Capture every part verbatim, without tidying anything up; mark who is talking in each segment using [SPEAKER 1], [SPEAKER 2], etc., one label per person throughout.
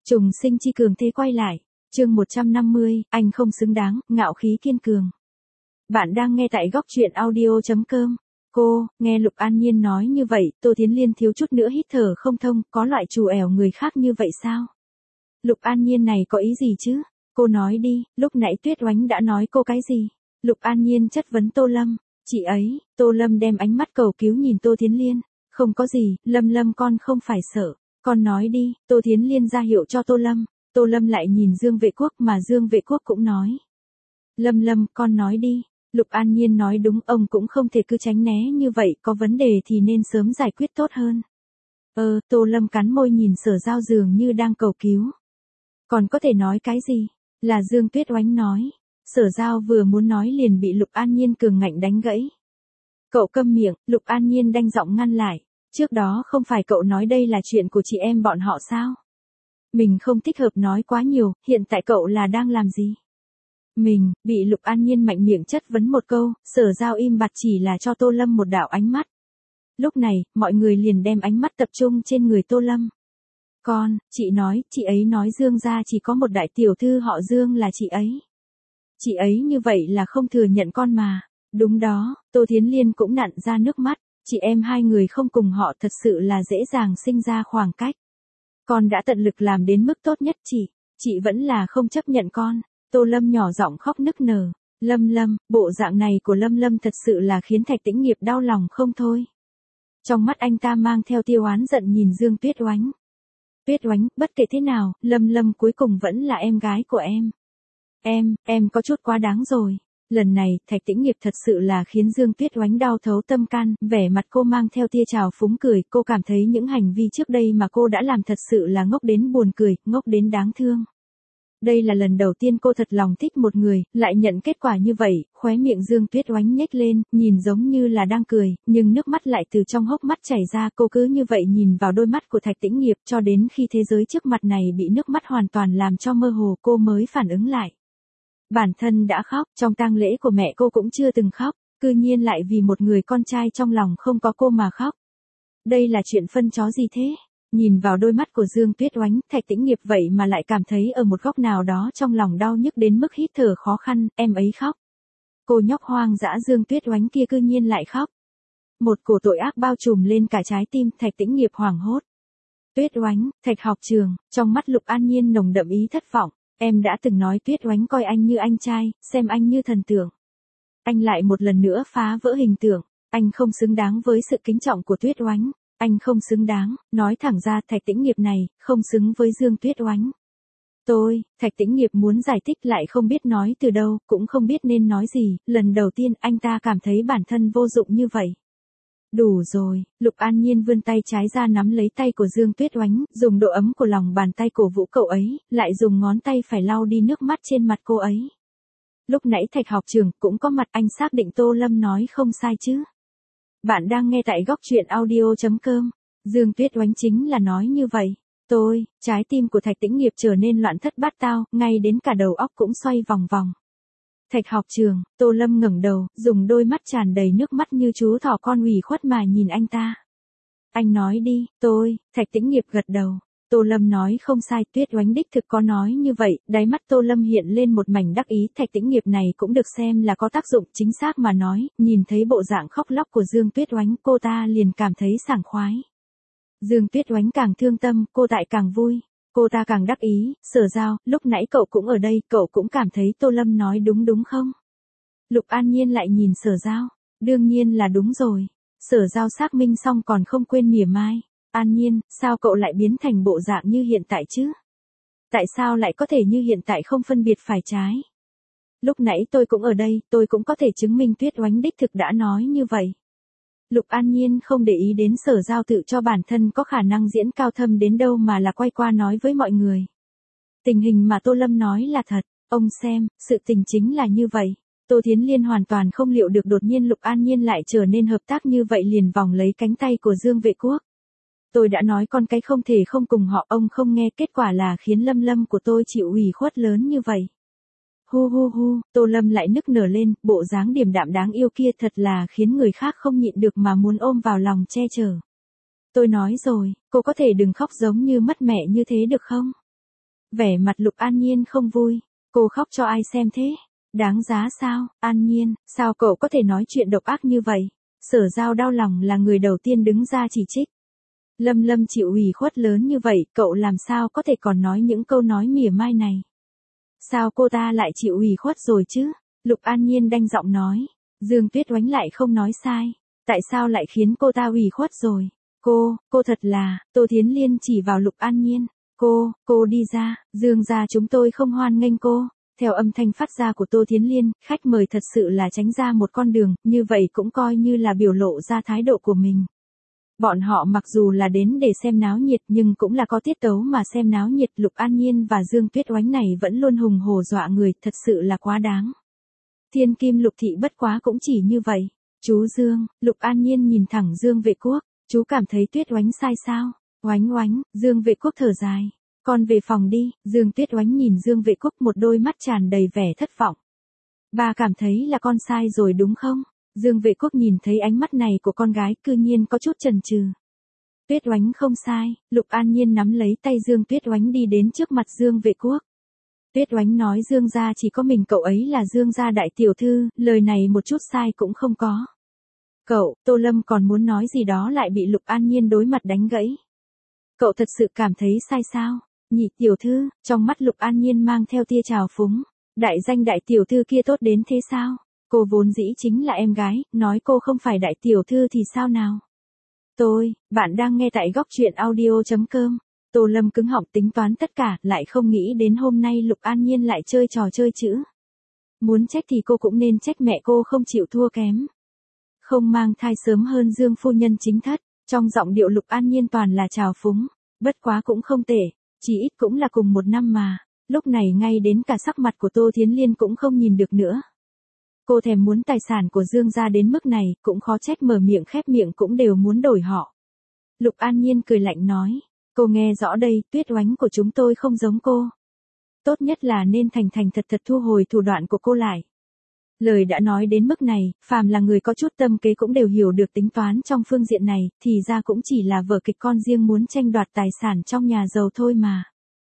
[SPEAKER 1] Trùng sinh chi cường thế quay lại. Chương một trăm năm mươi, anh không xứng đáng, ngạo khí kiên cường. Bạn đang nghe tại góc truyện audio chấm com. Cô, nghe Lục An Nhiên nói như vậy, Tô Thiến Liên thiếu chút nữa hít thở không thông, có loại trù ẻo người khác như vậy sao? Lục An Nhiên này có ý gì chứ? Cô nói đi, lúc nãy Tuyết Oánh đã nói cô cái gì? Lục An Nhiên chất vấn Tô Lâm. Chị ấy, Tô Lâm đem ánh mắt cầu cứu nhìn Tô Thiến Liên. Không có gì, Lâm Lâm con không phải sợ. Con nói đi, Tô Thiến Liên ra hiệu cho Tô Lâm. Tô Lâm lại nhìn Dương Vệ Quốc mà Dương Vệ Quốc cũng nói. Lâm Lâm, con nói đi. Lục An Nhiên nói đúng, ông cũng không thể cứ tránh né như vậy, có vấn đề thì nên sớm giải quyết tốt hơn. Ờ, Tô Lâm cắn môi nhìn Sở Giao dường như đang cầu cứu. Còn có thể nói cái gì? Là Dương Tuyết Oánh nói. Sở Giao vừa muốn nói liền bị Lục An Nhiên cường ngạnh đánh gãy. Cậu câm miệng, Lục An Nhiên đanh giọng ngăn lại. Trước đó không phải cậu nói đây là chuyện của chị em bọn họ sao? Mình không thích hợp nói quá nhiều, hiện tại cậu là đang làm gì? Mình, bị Lục An Nhiên mạnh miệng chất vấn một câu, Sở Giao im bặt chỉ là cho Tô Lâm một đạo ánh mắt. Lúc này, mọi người liền đem ánh mắt tập trung trên người Tô Lâm. Con, chị nói, chị ấy nói Dương gia chỉ có một đại tiểu thư họ Dương là chị ấy. Chị ấy như vậy là không thừa nhận con mà. Đúng đó, Tô Thiến Liên cũng nặn ra nước mắt, chị em hai người không cùng họ thật sự là dễ dàng sinh ra khoảng cách. Con đã tận lực làm đến mức tốt nhất chị, chị vẫn là không chấp nhận con. Tô Lâm nhỏ giọng khóc nức nở. Lâm Lâm, bộ dạng này của Lâm Lâm thật sự là khiến Thạch Tĩnh Nghiệp đau lòng không thôi. Trong mắt anh ta mang theo tia oán giận nhìn Dương Tuyết Oánh. Tuyết Oánh, bất kể thế nào, Lâm Lâm cuối cùng vẫn là em gái của em. Em, em có chút quá đáng rồi. Lần này, Thạch Tĩnh Nghiệp thật sự là khiến Dương Tuyết Oánh đau thấu tâm can, vẻ mặt cô mang theo tia trào phúng cười, cô cảm thấy những hành vi trước đây mà cô đã làm thật sự là ngốc đến buồn cười, ngốc đến đáng thương. Đây là lần đầu tiên cô thật lòng thích một người, lại nhận kết quả như vậy, khóe miệng Dương Tuyết Oánh nhếch lên, nhìn giống như là đang cười, nhưng nước mắt lại từ trong hốc mắt chảy ra, cô cứ như vậy nhìn vào đôi mắt của Thạch Tĩnh Nghiệp cho đến khi thế giới trước mặt này bị nước mắt hoàn toàn làm cho mơ hồ cô mới phản ứng lại. Bản thân đã khóc, trong tang lễ của mẹ cô cũng chưa từng khóc, cư nhiên lại vì một người con trai trong lòng không có cô mà khóc. Đây là chuyện phân chó gì thế? Nhìn vào đôi mắt của Dương Tuyết Oánh, Thạch Tĩnh Nghiệp vậy mà lại cảm thấy ở một góc nào đó trong lòng đau nhức đến mức hít thở khó khăn, em ấy khóc. Cô nhóc hoang dã Dương Tuyết Oánh kia cư nhiên lại khóc. Một cổ tội ác bao trùm lên cả trái tim, Thạch Tĩnh Nghiệp hoảng hốt. Tuyết Oánh, Thạch học trường, trong mắt Lục An Nhiên nồng đậm ý thất vọng. Em đã từng nói Tuyết Oánh coi anh như anh trai, xem anh như thần tượng. Anh lại một lần nữa phá vỡ hình tượng, anh không xứng đáng với sự kính trọng của Tuyết Oánh. Anh không xứng đáng, nói thẳng ra Thạch Tĩnh Nghiệp này, không xứng với Dương Tuyết Oánh. Tôi, Thạch Tĩnh Nghiệp muốn giải thích lại không biết nói từ đâu, cũng không biết nên nói gì, lần đầu tiên anh ta cảm thấy bản thân vô dụng như vậy. Đủ rồi, Lục An Nhiên vươn tay trái ra nắm lấy tay của Dương Tuyết Oánh, dùng độ ấm của lòng bàn tay cổ vũ cậu ấy, lại dùng ngón tay phải lau đi nước mắt trên mặt cô ấy. Lúc nãy Thạch học trường cũng có mặt, anh xác định Tô Lâm nói không sai chứ. Bạn đang nghe tại góc truyện audio chấm com. Dương Tuyết Oánh chính là nói như vậy. Tôi, trái tim của Thạch Tĩnh Nghiệp trở nên loạn thất bát tao, ngay đến cả đầu óc cũng xoay vòng vòng. Thạch học trường, Tô Lâm ngẩng đầu, dùng đôi mắt tràn đầy nước mắt như chú thỏ con ủy khuất mà nhìn anh ta. Anh nói đi, tôi, Thạch Tĩnh Nghiệp gật đầu. Tô Lâm nói không sai, Tuyết Oánh đích thực có nói như vậy, đáy mắt Tô Lâm hiện lên một mảnh đắc ý, Thạch Tĩnh Nghiệp này cũng được xem là có tác dụng, chính xác mà nói, nhìn thấy bộ dạng khóc lóc của Dương Tuyết Oánh, cô ta liền cảm thấy sảng khoái. Dương Tuyết Oánh càng thương tâm, cô tại càng vui, cô ta càng đắc ý. Sở Giao, lúc nãy cậu cũng ở đây, cậu cũng cảm thấy Tô Lâm nói đúng đúng không? Lục An Nhiên lại nhìn Sở Giao, đương nhiên là đúng rồi. Sở Giao xác minh xong còn không quên mỉa mai. An Nhiên, sao cậu lại biến thành bộ dạng như hiện tại chứ? Tại sao lại có thể như hiện tại không phân biệt phải trái? Lúc nãy tôi cũng ở đây, tôi cũng có thể chứng minh Tuyết Oánh đích thực đã nói như vậy. Lục An Nhiên không để ý đến Sở Giao tự cho bản thân có khả năng diễn cao thâm đến đâu mà là quay qua nói với mọi người. Tình hình mà Tô Lâm nói là thật, ông xem, sự tình chính là như vậy. Tô Thiến Liên hoàn toàn không liệu được đột nhiên Lục An Nhiên lại trở nên hợp tác như vậy, liền vòng lấy cánh tay của Dương Vệ Quốc. Tôi đã nói con cái không thể không cùng họ, ông không nghe, kết quả là khiến Lâm Lâm của tôi chịu ủy khuất lớn như vậy. Hu hu hu, Tô Lâm lại nức nở lên, bộ dáng điềm đạm đáng yêu kia thật là khiến người khác không nhịn được mà muốn ôm vào lòng che chở. Tôi nói rồi, cô có thể đừng khóc giống như mất mẹ như thế được không? Vẻ mặt Lục An Nhiên không vui. Cô khóc cho ai xem thế? Đáng giá sao? An Nhiên, sao cậu có thể nói chuyện độc ác như vậy? Sở Giao đau lòng là người đầu tiên đứng ra chỉ trích. Lâm Lâm chịu ủy khuất lớn như vậy, cậu làm sao có thể còn nói những câu nói mỉa mai này? Sao cô ta lại chịu ủy khuất rồi chứ? Lục An Nhiên đanh giọng nói. Dương Tuyết Oánh lại không nói sai. Tại sao lại khiến cô ta ủy khuất rồi? Cô, cô thật là, Tô Thiến Liên chỉ vào Lục An Nhiên. Cô, cô đi ra, Dương gia chúng tôi không hoan nghênh cô. Theo âm thanh phát ra của Tô Thiến Liên, khách mời thật sự là tránh ra một con đường, như vậy cũng coi như là biểu lộ ra thái độ của mình. Bọn họ mặc dù là đến để xem náo nhiệt nhưng cũng là có tiết tấu mà xem náo nhiệt. Lục An Nhiên và Dương Tuyết Oánh này vẫn luôn hùng hổ dọa người, thật sự là quá đáng. Thiên Kim Lục thị bất quá cũng chỉ như vậy. Chú Dương, Lục An Nhiên nhìn thẳng Dương Vệ Quốc, chú cảm thấy Tuyết Oánh sai sao? Oánh oánh, Dương Vệ Quốc thở dài. Con về phòng đi. Dương Tuyết Oánh nhìn Dương Vệ Quốc một đôi mắt tràn đầy vẻ thất vọng. Bà cảm thấy là con sai rồi đúng không? Dương Vệ Quốc nhìn thấy ánh mắt này của con gái cư nhiên có chút chần chừ. Tuyết Oánh không sai. Lục An Nhiên nắm lấy tay Dương Tuyết Oánh đi đến trước mặt Dương Vệ Quốc. Tuyết Oánh nói Dương gia chỉ có mình cậu ấy là Dương gia đại tiểu thư, lời này một chút sai cũng không có. Cậu, Tô Lâm còn muốn nói gì đó lại bị Lục An Nhiên đối mặt đánh gãy. Cậu thật sự cảm thấy sai sao? Nhị tiểu thư, trong mắt Lục An Nhiên mang theo tia trào phúng. Đại danh đại tiểu thư kia tốt đến thế sao? Cô vốn dĩ chính là em gái, nói cô không phải đại tiểu thư thì sao nào? Tôi, bạn đang nghe tại góc truyện audio chấm com. Tô Lâm cứng họng tính toán tất cả, lại không nghĩ đến hôm nay Lục An Nhiên lại chơi trò chơi chữ. Muốn trách thì cô cũng nên trách mẹ cô không chịu thua kém. Không mang thai sớm hơn Dương phu nhân chính thất, trong giọng điệu Lục An Nhiên toàn là trào phúng, bất quá cũng không tệ, chỉ ít cũng là cùng một năm mà. Lúc này ngay đến cả sắc mặt của Tô Thiến Liên cũng không nhìn được nữa. Cô thèm muốn tài sản của Dương gia đến mức này, cũng khó trách mở miệng khép miệng cũng đều muốn đổi họ. Lục An Nhiên cười lạnh nói, cô nghe rõ đây, Tuyết Oánh của chúng tôi không giống cô. Tốt nhất là nên thành thành thật thật thu hồi thủ đoạn của cô lại. Lời đã nói đến mức này, phàm là người có chút tâm kế cũng đều hiểu được tính toán trong phương diện này, thì ra cũng chỉ là vở kịch con riêng muốn tranh đoạt tài sản trong nhà giàu thôi mà.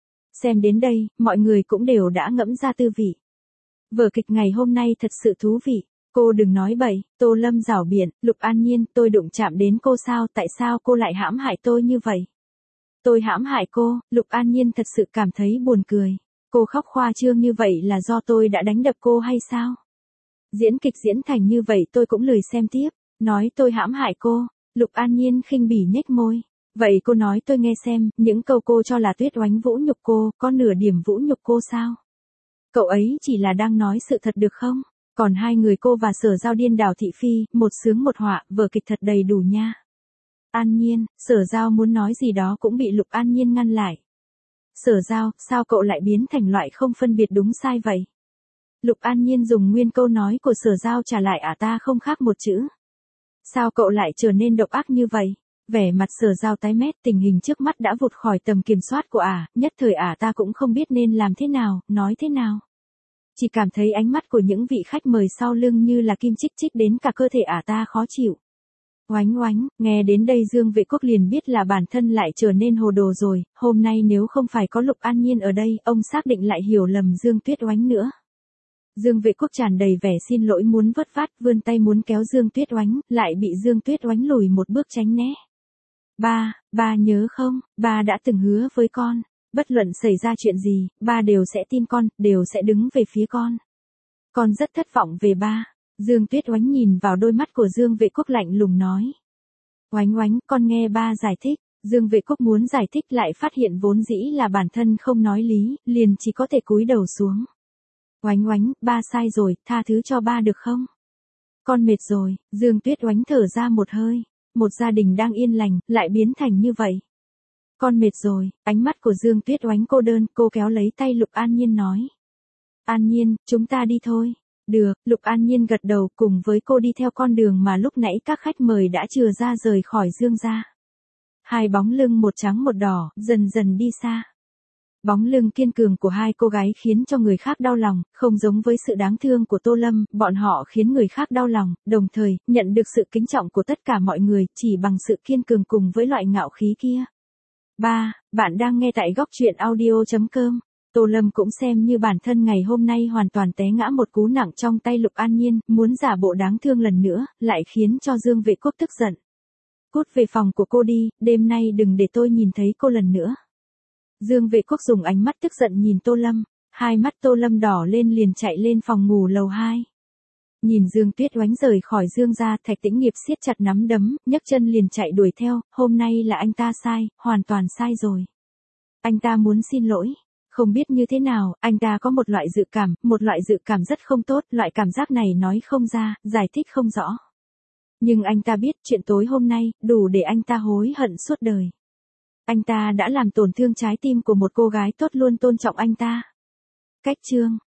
[SPEAKER 1] Xem đến đây, mọi người cũng đều đã ngẫm ra tư vị. Vở kịch ngày hôm nay thật sự thú vị. Cô đừng nói bậy. Tô Lâm giảo biện. Lục An Nhiên, tôi đụng chạm đến cô sao? Tại sao cô lại hãm hại tôi như vậy? Tôi hãm hại cô? Lục An Nhiên thật sự cảm thấy buồn cười. Cô khóc khoa trương như vậy là do tôi đã đánh đập cô hay sao? Diễn kịch diễn thành như vậy tôi cũng lười xem tiếp. Nói tôi hãm hại cô. Lục An Nhiên khinh bỉ nhếch môi. Vậy cô nói tôi nghe xem, những câu cô cho là Tuyết Oánh vũ nhục cô, có nửa điểm vũ nhục cô sao? Cậu ấy chỉ là đang nói sự thật được không? Còn hai người cô và Sở Giao điên đảo thị phi, một sướng một họa, vở kịch thật đầy đủ nha. An Nhiên, Sở Giao muốn nói gì đó cũng bị Lục An Nhiên ngăn lại. Sở Giao, sao cậu lại biến thành loại không phân biệt đúng sai vậy? Lục An Nhiên dùng nguyên câu nói của Sở Giao trả lại ả ta không khác một chữ. Sao cậu lại trở nên độc ác như vậy? Vẻ mặt Sở Giao tái mét, tình hình trước mắt đã vụt khỏi tầm kiểm soát của ả, nhất thời ả ta cũng không biết nên làm thế nào, nói thế nào. Chỉ cảm thấy ánh mắt của những vị khách mời sau lưng như là kim chích chích đến cả cơ thể ả ta khó chịu. Oánh oánh, nghe đến đây Dương Vệ Quốc liền biết là bản thân lại trở nên hồ đồ rồi, hôm nay nếu không phải có Lục An Nhiên ở đây, ông xác định lại hiểu lầm Dương Tuyết Oánh nữa. Dương Vệ Quốc tràn đầy vẻ xin lỗi muốn vất vát, vươn tay muốn kéo Dương Tuyết Oánh, lại bị Dương Tuyết Oánh lùi một bước tránh né. Ba, ba nhớ không, ba đã từng hứa với con, bất luận xảy ra chuyện gì, ba đều sẽ tin con, đều sẽ đứng về phía con. Con rất thất vọng về ba. Dương Tuyết Oánh nhìn vào đôi mắt của Dương Vệ Quốc lạnh lùng nói. Oánh oánh, con nghe ba giải thích. Dương Vệ Quốc muốn giải thích lại phát hiện vốn dĩ là bản thân không nói lý, liền chỉ có thể cúi đầu xuống. Oánh oánh, ba sai rồi, tha thứ cho ba được không? Con mệt rồi. Dương Tuyết Oánh thở ra một hơi. Một gia đình đang yên lành, lại biến thành như vậy. Con mệt rồi. Ánh mắt của Dương Tuyết Oánh cô đơn, cô kéo lấy tay Lục An Nhiên nói. An Nhiên, chúng ta đi thôi. Được, Lục An Nhiên gật đầu cùng với cô đi theo con đường mà lúc nãy các khách mời đã chừa ra rời khỏi Dương gia. Hai bóng lưng một trắng một đỏ, dần dần đi xa. Bóng lưng kiên cường của hai cô gái khiến cho người khác đau lòng, không giống với sự đáng thương của Tô Lâm, bọn họ khiến người khác đau lòng, đồng thời, nhận được sự kính trọng của tất cả mọi người, chỉ bằng sự kiên cường cùng với loại ngạo khí kia. ba. Bạn đang nghe tại góc truyện audio chấm com. Tô Lâm cũng xem như bản thân ngày hôm nay hoàn toàn té ngã một cú nặng trong tay Lục An Nhiên, muốn giả bộ đáng thương lần nữa, lại khiến cho Dương Vệ Quốc tức giận. Cút về phòng của cô đi, đêm nay đừng để tôi nhìn thấy cô lần nữa. Dương Vệ Quốc dùng ánh mắt tức giận nhìn Tô Lâm, hai mắt Tô Lâm đỏ lên liền chạy lên phòng ngủ lầu hai. Nhìn Dương Tuyết Oánh rời khỏi Dương gia, Thạch Tĩnh Nghiệp siết chặt nắm đấm, nhấc chân liền chạy đuổi theo, hôm nay là anh ta sai, hoàn toàn sai rồi. Anh ta muốn xin lỗi. Không biết như thế nào, anh ta có một loại dự cảm, một loại dự cảm rất không tốt, loại cảm giác này nói không ra, giải thích không rõ. Nhưng anh ta biết chuyện tối hôm nay, đủ để anh ta hối hận suốt đời. Anh ta đã làm tổn thương trái tim của một cô gái tốt luôn tôn trọng anh ta. Cách chương